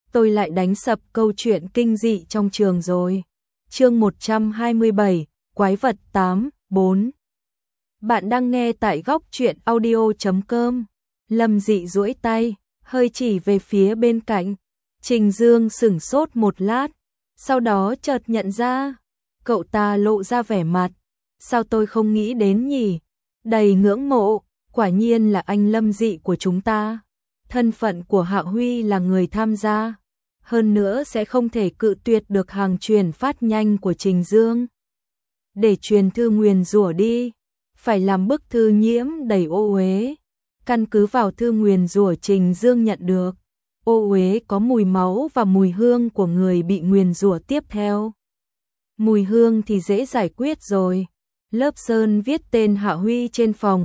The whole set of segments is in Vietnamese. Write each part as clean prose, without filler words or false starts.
tôi lại đánh sập câu chuyện kinh dị trong trường rồi. Chương 127, Quái vật 8, 4. Bạn đang nghe tại góc truyện audio.com. Lâm Dị duỗi tay, hơi chỉ về phía bên cạnh. Trình Dương sửng sốt một lát, sau đó chợt nhận ra. Cậu ta lộ ra vẻ mặt. Sao tôi không nghĩ đến nhỉ? Đầy ngưỡng mộ, quả nhiên là anh Lâm Dị của chúng ta. Thân phận của Hạ Huy là người tham gia. Hơn nữa sẽ không thể cự tuyệt được hàng truyền phát nhanh của Trình Dương. Để truyền thư nguyền rủa đi, phải làm bức thư nhiễm đầy ô uế. Căn cứ vào thư nguyền rủa Trình Dương nhận được, ô uế có mùi máu và mùi hương của người bị nguyền rủa tiếp theo. Mùi hương thì dễ giải quyết rồi. Lớp sơn viết tên Hạ Huy trên phòng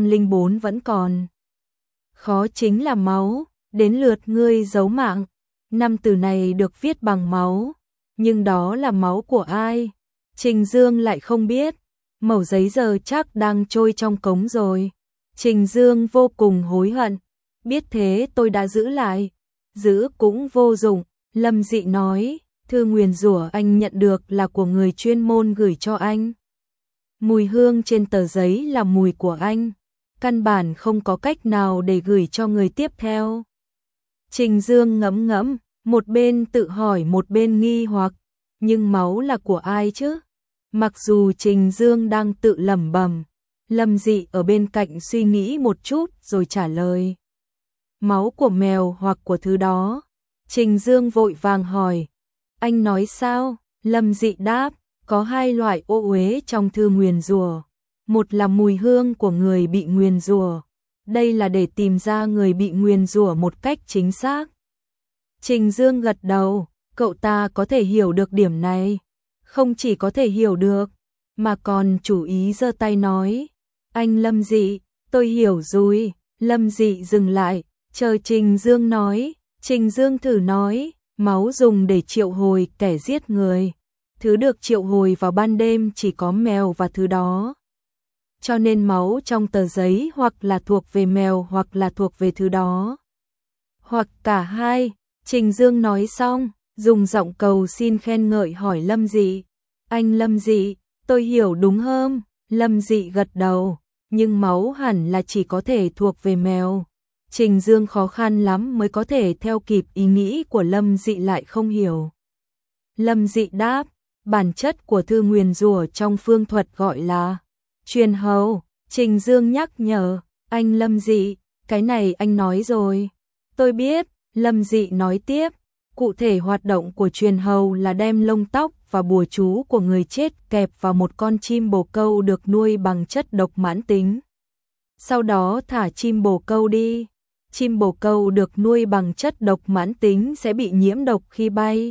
204 vẫn còn. Khó chính là máu, đến lượt ngươi giấu mạng. 5 từ này được viết bằng máu, nhưng đó là máu của ai? Trình Dương lại không biết. Mẩu giấy giờ chắc đang trôi trong cống rồi. Trình Dương vô cùng hối hận. Biết thế tôi đã giữ lại. Giữ cũng vô dụng. Lâm Dị nói, thư nguyền rủa anh nhận được là của người chuyên môn gửi cho anh. Mùi hương trên tờ giấy là mùi của anh. Căn bản không có cách nào để gửi cho người tiếp theo. Trình Dương ngẫm ngẫm, một bên tự hỏi một bên nghi hoặc, nhưng máu là của ai chứ? Mặc dù Trình Dương đang tự lẩm bẩm, Lâm Dị ở bên cạnh suy nghĩ một chút rồi trả lời. Máu của mèo hoặc của thứ đó. Trình Dương vội vàng hỏi. Anh nói sao? Lâm Dị đáp, có 2 loại ô uế trong thư nguyền rủa. Một là mùi hương của người bị nguyền rủa. Đây là để tìm ra người bị nguyền rủa một cách chính xác. Trình Dương gật đầu, cậu ta có thể hiểu được điểm này. Không chỉ có thể hiểu được, mà còn chủ ý giơ tay nói. Anh Lâm Dị, tôi hiểu rồi. Lâm Dị dừng lại, chờ Trình Dương nói. Trình Dương thử nói, máu dùng để triệu hồi kẻ giết người. Thứ được triệu hồi vào ban đêm chỉ có mèo và thứ đó. Cho nên máu trong tờ giấy hoặc là thuộc về mèo hoặc là thuộc về thứ đó. Hoặc cả hai. Trình Dương nói xong, dùng giọng cầu xin khen ngợi hỏi Lâm Dị. Anh Lâm Dị, tôi hiểu đúng không? Lâm Dị gật đầu, nhưng máu hẳn là chỉ có thể thuộc về mèo. Trình Dương khó khăn lắm mới có thể theo kịp ý nghĩ của Lâm Dị lại không hiểu. Lâm Dị đáp, bản chất của thư nguyền rủa trong phương thuật gọi là truyền hầu. Trình Dương nhắc nhở, anh Lâm Dị, cái này anh nói rồi. Tôi biết. Lâm Dị nói tiếp, cụ thể hoạt động của truyền hầu là đem lông tóc và bùa chú của người chết kẹp vào một con chim bồ câu được nuôi bằng chất độc mãn tính. Sau đó thả chim bồ câu đi. Chim bồ câu được nuôi bằng chất độc mãn tính sẽ bị nhiễm độc khi bay.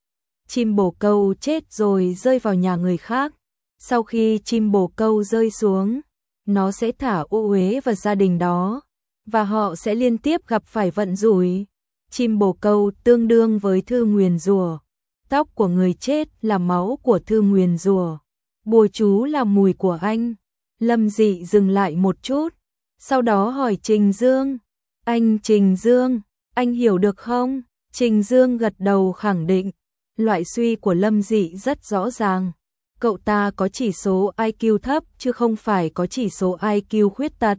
Chim bồ câu chết rồi rơi vào nhà người khác. Sau khi chim bồ câu rơi xuống, nó sẽ thả ô uế vào gia đình đó, và họ sẽ liên tiếp gặp phải vận rủi. Chim bồ câu tương đương với thư nguyền rủa. Tóc của người chết là máu của thư nguyền rủa. Bùa chú là mùi của anh. Lâm Dị dừng lại một chút, sau đó hỏi Trình Dương. Anh Trình Dương, anh hiểu được không? Trình Dương gật đầu khẳng định. Loại suy của Lâm Dị rất rõ ràng. Cậu ta có chỉ số IQ thấp chứ không phải có chỉ số IQ khuyết tật.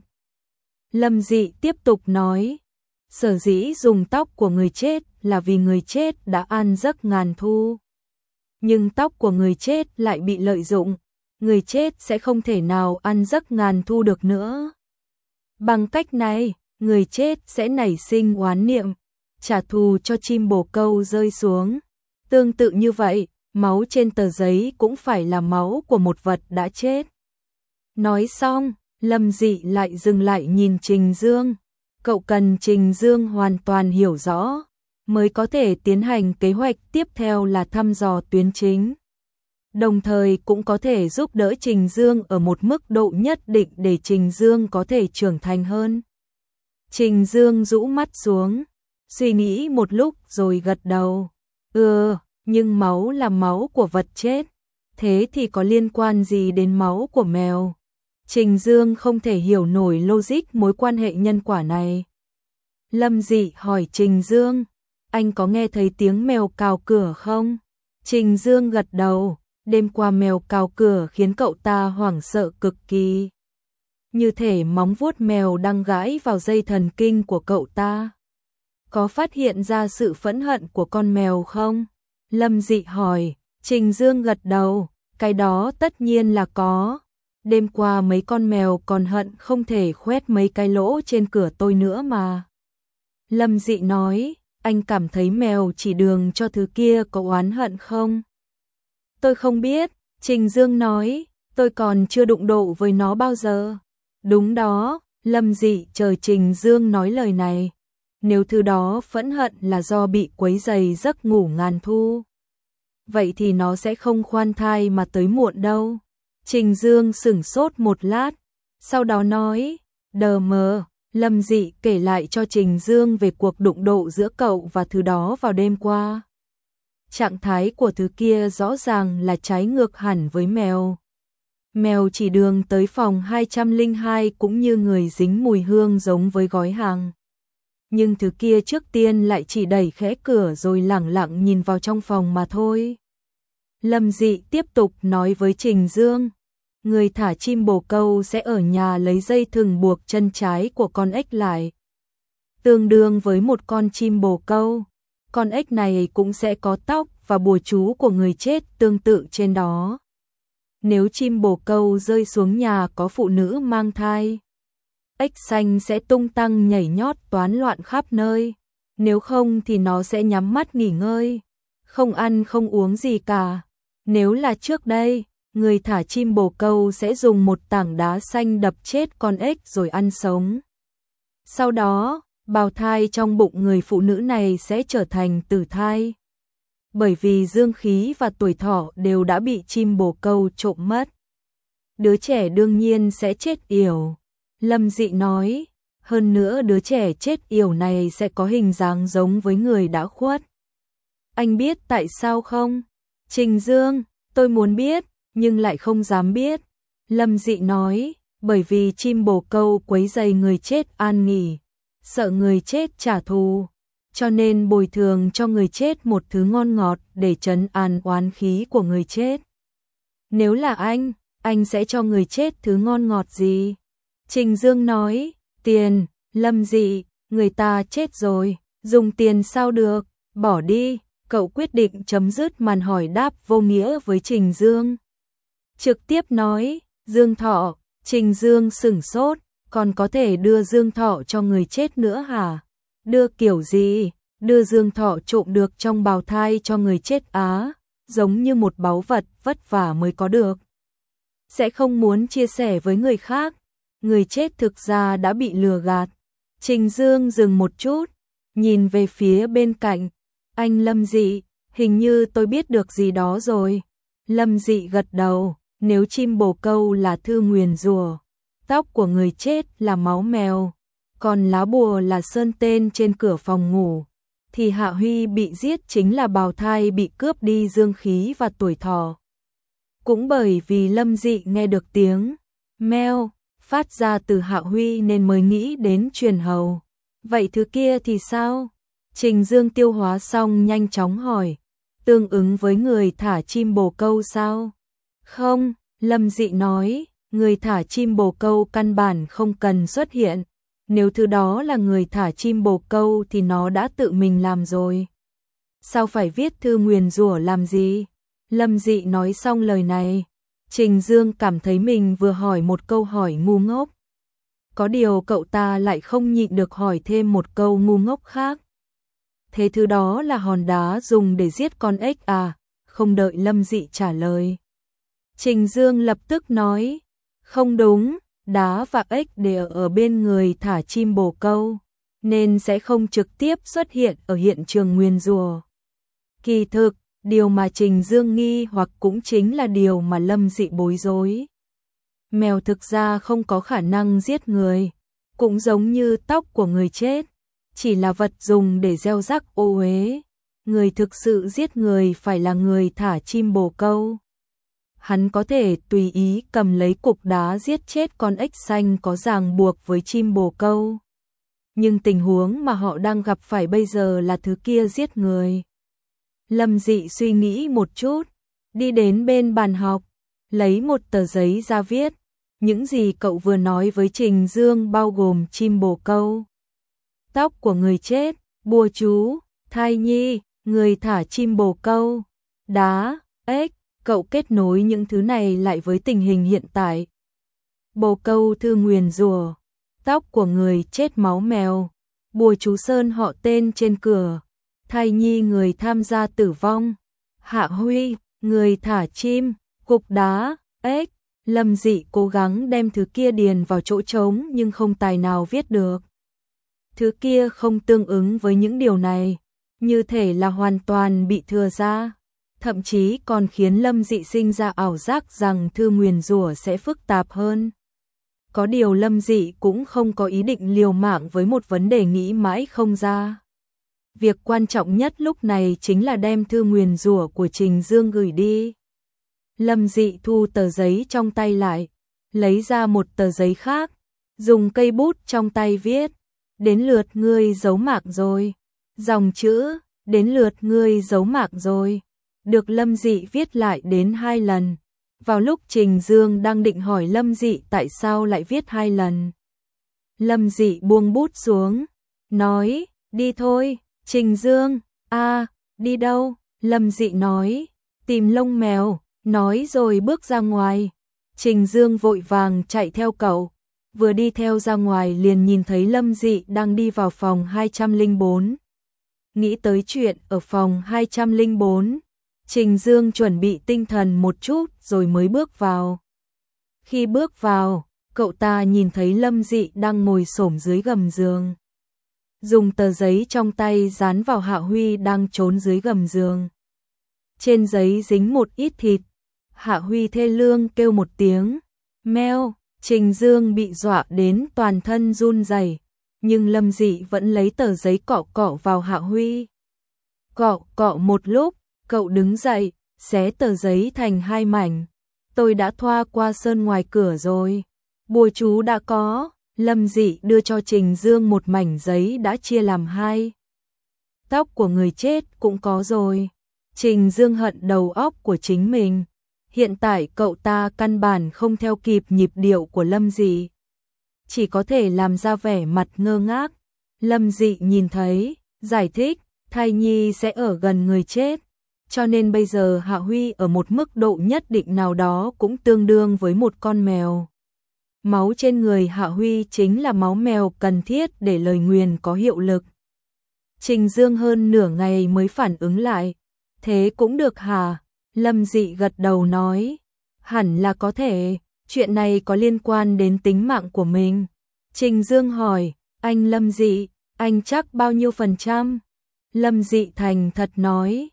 Lâm Dị tiếp tục nói. Sở dĩ dùng tóc của người chết là vì người chết đã ăn giấc ngàn thu. Nhưng tóc của người chết lại bị lợi dụng. Người chết sẽ không thể nào ăn giấc ngàn thu được nữa. Bằng cách này, người chết sẽ nảy sinh oán niệm, trả thù cho chim bồ câu rơi xuống. Tương tự như vậy, máu trên tờ giấy cũng phải là máu của một vật đã chết. Nói xong, Lâm Dị lại dừng lại nhìn Trình Dương. Cậu cần Trình Dương hoàn toàn hiểu rõ, mới có thể tiến hành kế hoạch tiếp theo là thăm dò tuyến chính. Đồng thời cũng có thể giúp đỡ Trình Dương ở một mức độ nhất định để Trình Dương có thể trưởng thành hơn. Trình Dương rũ mắt xuống, suy nghĩ một lúc rồi gật đầu. Nhưng máu là máu của vật chết, thế thì có liên quan gì đến máu của mèo? Trình Dương không thể hiểu nổi logic mối quan hệ nhân quả này. Lâm Dị hỏi Trình Dương, anh có nghe thấy tiếng mèo cào cửa không? Trình Dương gật đầu, đêm qua mèo cào cửa khiến cậu ta hoảng sợ cực kỳ. Như thể móng vuốt mèo đang gãi vào dây thần kinh của cậu ta. Có phát hiện ra sự phẫn hận của con mèo không? Lâm Dị hỏi. Trình Dương gật đầu, cái đó tất nhiên là có. Đêm qua mấy con mèo còn hận không thể khoét mấy cái lỗ trên cửa tôi nữa mà. Lâm Dị nói, anh cảm thấy mèo chỉ đường cho thứ kia có oán hận không? Tôi không biết, Trình Dương nói, tôi còn chưa đụng độ với nó bao giờ. Đúng đó, Lâm Dị chờ Trình Dương nói lời này. Nếu thứ đó phẫn hận là do bị quấy rầy giấc ngủ ngàn thu, vậy thì nó sẽ không khoan thai mà tới muộn đâu. Trình Dương sửng sốt một lát, sau đó nói, đờ mờ. Lâm Dị kể lại cho Trình Dương về cuộc đụng độ giữa cậu và thứ đó vào đêm qua. Trạng thái của thứ kia rõ ràng là trái ngược hẳn với mèo. Mèo chỉ đường tới phòng 202 cũng như người dính mùi hương giống với gói hàng. Nhưng thứ kia trước tiên lại chỉ đẩy khẽ cửa rồi lẳng lặng nhìn vào trong phòng mà thôi. Lâm Dị tiếp tục nói với Trình Dương, người thả chim bồ câu sẽ ở nhà lấy dây thừng buộc chân trái của con ếch lại. Tương đương với một con chim bồ câu, con ếch này cũng sẽ có tóc và bùa chú của người chết tương tự trên đó. Nếu chim bồ câu rơi xuống nhà có phụ nữ mang thai, ếch xanh sẽ tung tăng nhảy nhót toán loạn khắp nơi. Nếu không thì nó sẽ nhắm mắt nghỉ ngơi, không ăn không uống gì cả. Nếu là trước đây, người thả chim bồ câu sẽ dùng một tảng đá xanh đập chết con ếch rồi ăn sống. Sau đó, bào thai trong bụng người phụ nữ này sẽ trở thành tử thai. Bởi vì dương khí và tuổi thọ đều đã bị chim bồ câu trộm mất. Đứa trẻ đương nhiên sẽ chết yểu. Lâm Dị nói, hơn nữa đứa trẻ chết yểu này sẽ có hình dáng giống với người đã khuất. Anh biết tại sao không? Trình Dương, tôi muốn biết, nhưng lại không dám biết. Lâm Dị nói, bởi vì chim bồ câu quấy rầy người chết an nghỉ, sợ người chết trả thù, cho nên bồi thường cho người chết một thứ ngon ngọt để trấn an oán khí của người chết. Nếu là anh sẽ cho người chết thứ ngon ngọt gì? Trình Dương nói, tiền. Lâm Dị, người ta chết rồi, dùng tiền sao được, bỏ đi. Cậu quyết định chấm dứt màn hỏi đáp vô nghĩa với Trình Dương. Trực tiếp nói, Dương Thọ. Trình Dương sửng sốt, còn có thể đưa Dương Thọ cho người chết nữa hả? Đưa kiểu gì? Đưa Dương Thọ trộm được trong bào thai cho người chết á, giống như một báu vật vất vả mới có được. Sẽ không muốn chia sẻ với người khác, người chết thực ra đã bị lừa gạt. Trình Dương dừng một chút, nhìn về phía bên cạnh. Anh Lâm Dị, hình như tôi biết được gì đó rồi. Lâm Dị gật đầu, nếu chim bồ câu là thư nguyền rủa, tóc của người chết là máu mèo, còn lá bùa là sơn tên trên cửa phòng ngủ, thì Hạ Huy bị giết chính là bào thai bị cướp đi dương khí và tuổi thọ. Cũng bởi vì Lâm Dị nghe được tiếng meo phát ra từ Hạ Huy nên mới nghĩ đến truyền hầu. Vậy thứ kia thì sao? Trình Dương tiêu hóa xong nhanh chóng hỏi, tương ứng với người thả chim bồ câu sao? Không, Lâm Dị nói, người thả chim bồ câu căn bản không cần xuất hiện. Nếu thứ đó là người thả chim bồ câu thì nó đã tự mình làm rồi. Sao phải viết thư nguyền rủa làm gì? Lâm Dị nói xong lời này, Trình Dương cảm thấy mình vừa hỏi một câu hỏi ngu ngốc. Có điều cậu ta lại không nhịn được hỏi thêm một câu ngu ngốc khác. Thế thứ đó là hòn đá dùng để giết con ếch à? Không đợi Lâm Dị trả lời, Trình Dương lập tức nói, không đúng, đá và ếch đều ở bên người thả chim bồ câu, nên sẽ không trực tiếp xuất hiện ở hiện trường nguyền rủa. Kỳ thực, điều mà Trình Dương nghi hoặc cũng chính là điều mà Lâm Dị bối rối. Mèo thực ra không có khả năng giết người, cũng giống như tóc của người chết, chỉ là vật dùng để gieo rắc ô uế. Người thực sự giết người phải là người thả chim bồ câu. Hắn có thể tùy ý cầm lấy cục đá giết chết con ếch xanh có ràng buộc với chim bồ câu. nhưng tình huống mà họ đang gặp phải bây giờ là thứ kia giết người. Lâm Dị suy nghĩ một chút, đi đến bên bàn học, lấy một tờ giấy ra viết. Những gì cậu vừa nói với Trình Dương bao gồm chim bồ câu, tóc của người chết, bùa chú, thai nhi, người thả chim bồ câu, đá, ếch. Cậu kết nối những thứ này lại với tình hình hiện tại. Bồ câu thư nguyền rủa, tóc của người chết máu mèo, bùa chú sơn họ tên trên cửa, thai nhi người tham gia tử vong, Hạ Huy, người thả chim, cục đá, ếch. Lâm Dị cố gắng đem thứ kia điền vào chỗ trống nhưng không tài nào viết được. Thứ kia không tương ứng với những điều này, như thể là hoàn toàn bị thừa ra. Thậm chí còn khiến Lâm Dị sinh ra ảo giác rằng thư nguyền rủa sẽ phức tạp hơn. Có điều Lâm Dị cũng không có ý định liều mạng với một vấn đề nghĩ mãi không ra. Việc quan trọng nhất lúc này chính là đem thư nguyền rủa của Trình Dương gửi đi. Lâm Dị thu tờ giấy trong tay lại, lấy ra một tờ giấy khác, dùng cây bút trong tay viết. Đến lượt ngươi giấu mạc rồi. Dòng chữ, đến lượt ngươi giấu mạc rồi, được Lâm Dị viết lại đến 2 lần. Vào lúc Trình Dương đang định hỏi Lâm Dị tại sao lại viết 2 lần, Lâm Dị buông bút xuống, nói, đi thôi. Trình Dương, đi đâu? Lâm Dị nói, tìm lông mèo, nói rồi bước ra ngoài. Trình Dương vội vàng chạy theo cậu, vừa đi theo ra ngoài liền nhìn thấy Lâm Dị đang đi vào phòng 204. Nghĩ tới chuyện ở phòng 204, Trình Dương chuẩn bị tinh thần một chút rồi mới bước vào. Khi bước vào, cậu ta nhìn thấy Lâm Dị đang ngồi xổm dưới gầm giường, dùng tờ giấy trong tay dán vào Hạ Huy đang trốn dưới gầm giường. Trên giấy dính một ít thịt. Hạ Huy thê lương kêu một tiếng, meo. Trình Dương bị dọa đến toàn thân run rẩy, nhưng Lâm Dị vẫn lấy tờ giấy cọ cọ vào Hạ Huy. Cọ cọ một lúc, cậu đứng dậy, xé tờ giấy thành 2 mảnh. Tôi đã thoa qua sơn ngoài cửa rồi. Bùa chú đã có. Lâm Dị đưa cho Trình Dương một mảnh giấy đã chia làm 2. Tóc của người chết cũng có rồi. Trình Dương hận đầu óc của chính mình. Hiện tại cậu ta căn bản không theo kịp nhịp điệu của Lâm Dị, chỉ có thể làm ra vẻ mặt ngơ ngác. Lâm Dị nhìn thấy, giải thích, thai nhi sẽ ở gần người chết, cho nên bây giờ Hạ Huy ở một mức độ nhất định nào đó cũng tương đương với một con mèo. Máu trên người Hạ Huy chính là máu mèo cần thiết để lời nguyền có hiệu lực. Trình Dương hơn nửa ngày mới phản ứng lại. Thế cũng được hả? Lâm Dị gật đầu nói, hẳn là có thể, chuyện này có liên quan đến tính mạng của mình. Trình Dương hỏi, anh Lâm Dị, anh chắc bao nhiêu %? Lâm Dị thành thật nói,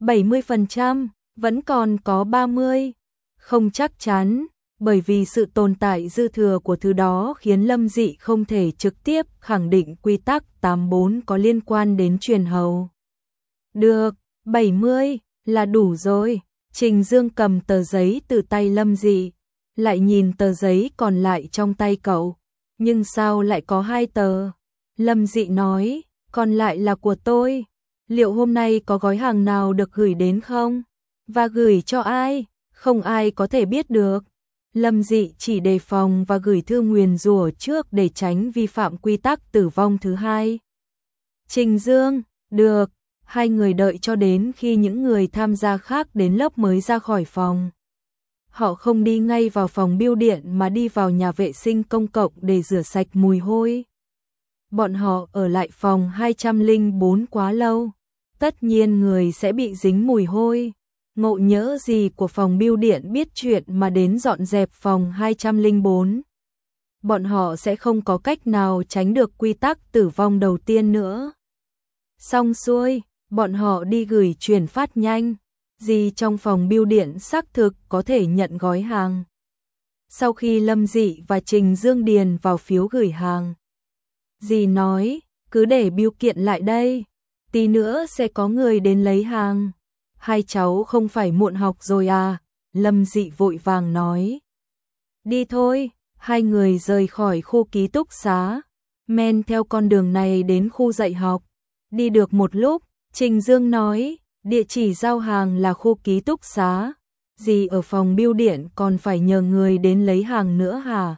70%, vẫn còn có 30%. Không chắc chắn, bởi vì sự tồn tại dư thừa của thứ đó khiến Lâm Dị không thể trực tiếp khẳng định quy tắc 84 có liên quan đến truyền hầu. Được, 70 là đủ rồi. Trình Dương cầm tờ giấy từ tay Lâm Dị, lại nhìn tờ giấy còn lại trong tay cậu. Nhưng sao lại có 2 tờ? Lâm Dị nói, còn lại là của tôi. Liệu hôm nay có gói hàng nào được gửi đến không? Và gửi cho ai? Không ai có thể biết được. Lâm Dị chỉ đề phòng và gửi thư nguyền rủa trước để tránh vi phạm quy tắc tử vong thứ 2. Trình Dương, được. 2 người đợi cho đến khi những người tham gia khác đến lớp mới ra khỏi phòng. Họ không đi ngay vào phòng bưu điện mà đi vào nhà vệ sinh công cộng để rửa sạch mùi hôi. Bọn họ ở lại phòng 204 quá lâu, tất nhiên người sẽ bị dính mùi hôi. Ngộ nhỡ gì của phòng bưu điện biết chuyện mà đến dọn dẹp phòng 204. Bọn họ sẽ không có cách nào tránh được quy tắc tử vong đầu tiên nữa. Xong xuôi, bọn họ đi gửi chuyển phát nhanh. Dì trong phòng bưu điện xác thực có thể nhận gói hàng. Sau khi Lâm Dị và Trình Dương điền vào phiếu gửi hàng, dì nói, cứ để bưu kiện lại đây, tí nữa sẽ có người đến lấy hàng. 2 cháu không phải muộn học rồi à? Lâm Dị vội vàng nói. Đi thôi. 2 người rời khỏi khu ký túc xá. men theo con đường này đến khu dạy học. Đi được một lúc, Trình Dương nói, địa chỉ giao hàng là khu ký túc xá. Dì ở phòng bưu điện còn phải nhờ người đến lấy hàng nữa hả?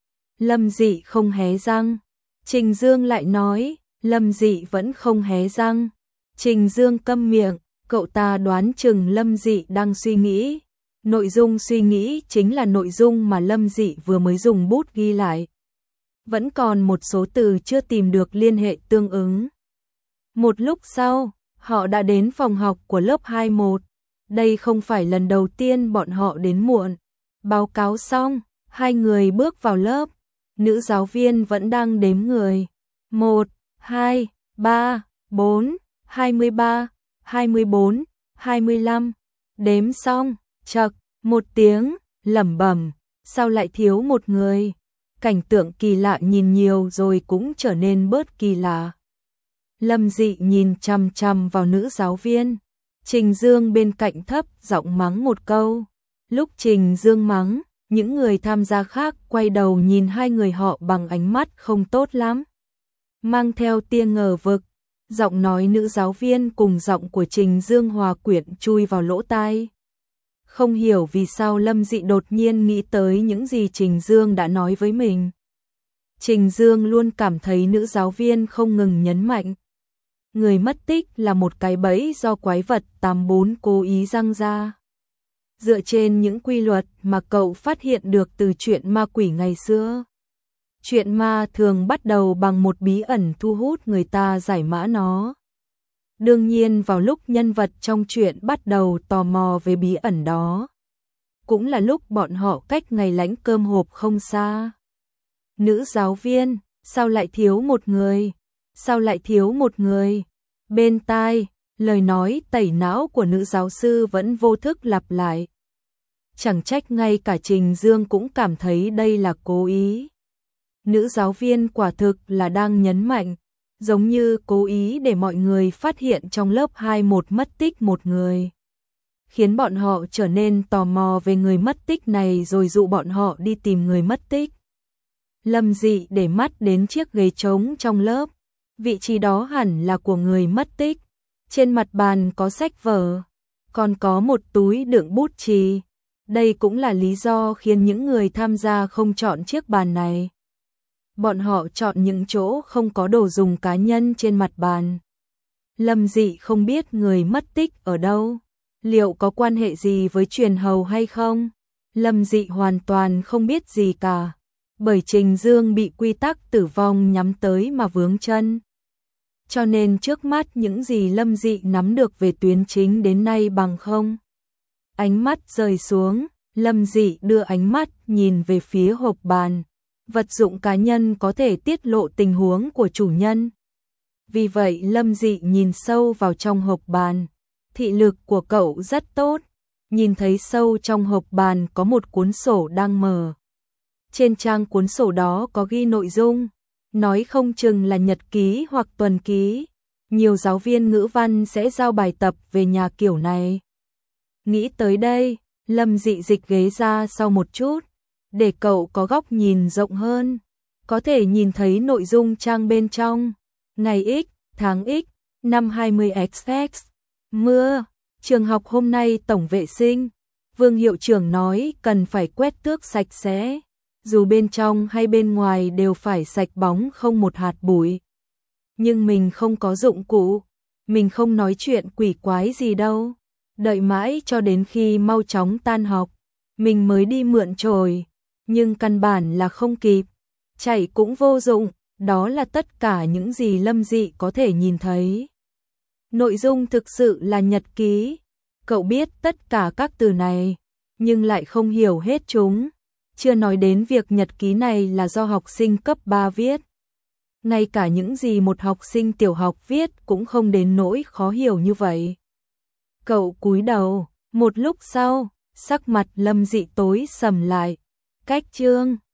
Lâm Dị không hé răng. Trình Dương lại nói, Lâm Dị vẫn không hé răng. Trình Dương câm miệng, cậu ta đoán chừng Lâm Dị đang suy nghĩ. Nội dung suy nghĩ chính là nội dung mà Lâm Dị vừa mới dùng bút ghi lại. Vẫn còn một số từ chưa tìm được liên hệ tương ứng. Một lúc sau, họ đã đến phòng học của lớp 21. Đây không phải lần đầu tiên bọn họ đến muộn. Báo cáo xong, hai người bước vào lớp. Nữ giáo viên vẫn đang đếm người. 1, 2, 3, 4, 23, 24, 25. Đếm xong, chậc, một tiếng, lẩm bẩm, sao lại thiếu một người? Cảnh tượng kỳ lạ nhìn nhiều rồi cũng trở nên bớt kỳ lạ. Lâm Dị nhìn chằm chằm vào nữ giáo viên. Trình Dương bên cạnh thấp giọng mắng một câu. Lúc Trình Dương mắng, những người tham gia khác quay đầu nhìn hai người họ bằng ánh mắt không tốt lắm. Mang theo tia ngờ vực, giọng nói nữ giáo viên cùng giọng của Trình Dương hòa quyện chui vào lỗ tai. Không hiểu vì sao Lâm Dị đột nhiên nghĩ tới những gì Trình Dương đã nói với mình. Trình Dương luôn cảm thấy nữ giáo viên không ngừng nhấn mạnh. Người mất tích là một cái bẫy do quái vật 84 cố ý răng ra. Dựa trên những quy luật mà cậu phát hiện được từ chuyện ma quỷ ngày xưa. Chuyện ma thường bắt đầu bằng một bí ẩn thu hút người ta giải mã nó. Đương nhiên vào lúc nhân vật trong chuyện bắt đầu tò mò về bí ẩn đó, cũng là lúc bọn họ cách ngày lãnh cơm hộp không xa. Nữ giáo viên, sao lại thiếu một người? Sao lại thiếu một người? Bên tai, lời nói tẩy não của nữ giáo sư vẫn vô thức lặp lại. Chẳng trách ngay cả Trình Dương cũng cảm thấy đây là cố ý. Nữ giáo viên quả thực là đang nhấn mạnh, giống như cố ý để mọi người phát hiện trong lớp 21 mất tích một người. Khiến bọn họ trở nên tò mò về người mất tích này rồi dụ bọn họ đi tìm người mất tích. Lâm Dị để mắt đến chiếc ghế trống trong lớp. Vị trí đó hẳn là của người mất tích. Trên mặt bàn có sách vở, còn có một túi đựng bút chì. Đây cũng là lý do khiến những người tham gia không chọn chiếc bàn này. Bọn họ chọn những chỗ không có đồ dùng cá nhân trên mặt bàn. Lâm Dị không biết người mất tích ở đâu, liệu có quan hệ gì với truyền hầu hay không? Lâm Dị hoàn toàn không biết gì cả, bởi Trình Dương bị quy tắc tử vong nhắm tới mà vướng chân. Cho nên trước mắt những gì Lâm Dị nắm được về tuyến chính đến nay bằng không. Ánh mắt rời xuống, Lâm Dị đưa ánh mắt nhìn về phía hộp bàn. Vật dụng cá nhân có thể tiết lộ tình huống của chủ nhân. Vì vậy Lâm Dị nhìn sâu vào trong hộp bàn. Thị lực của cậu rất tốt. Nhìn thấy sâu trong hộp bàn có một cuốn sổ đang mở. Trên trang cuốn sổ đó có ghi nội dung. Nói không chừng là nhật ký hoặc tuần ký. Nhiều giáo viên ngữ văn sẽ giao bài tập về nhà kiểu này. Nghĩ tới đây, Lâm Dị dịch ghế ra sau một chút. Để cậu có góc nhìn rộng hơn, có thể nhìn thấy nội dung trang bên trong. Ngày X, tháng X, năm 20XX. Mưa, trường học hôm nay tổng vệ sinh. Vương hiệu trưởng nói cần phải quét tước sạch sẽ. Dù bên trong hay bên ngoài đều phải sạch bóng không một hạt bụi. Nhưng mình không có dụng cụ. Mình không nói chuyện quỷ quái gì đâu. Đợi mãi cho đến khi mau chóng tan học, mình mới đi mượn chổi. Nhưng căn bản là không kịp, chạy cũng vô dụng, đó là tất cả những gì Lâm Dị có thể nhìn thấy. Nội dung thực sự là nhật ký, cậu biết tất cả các từ này, nhưng lại không hiểu hết chúng, chưa nói đến việc nhật ký này là do học sinh cấp 3 viết. Ngay cả những gì một học sinh tiểu học viết cũng không đến nỗi khó hiểu như vậy. Cậu cúi đầu, một lúc sau, sắc mặt Lâm Dị tối sầm lại. Cách chương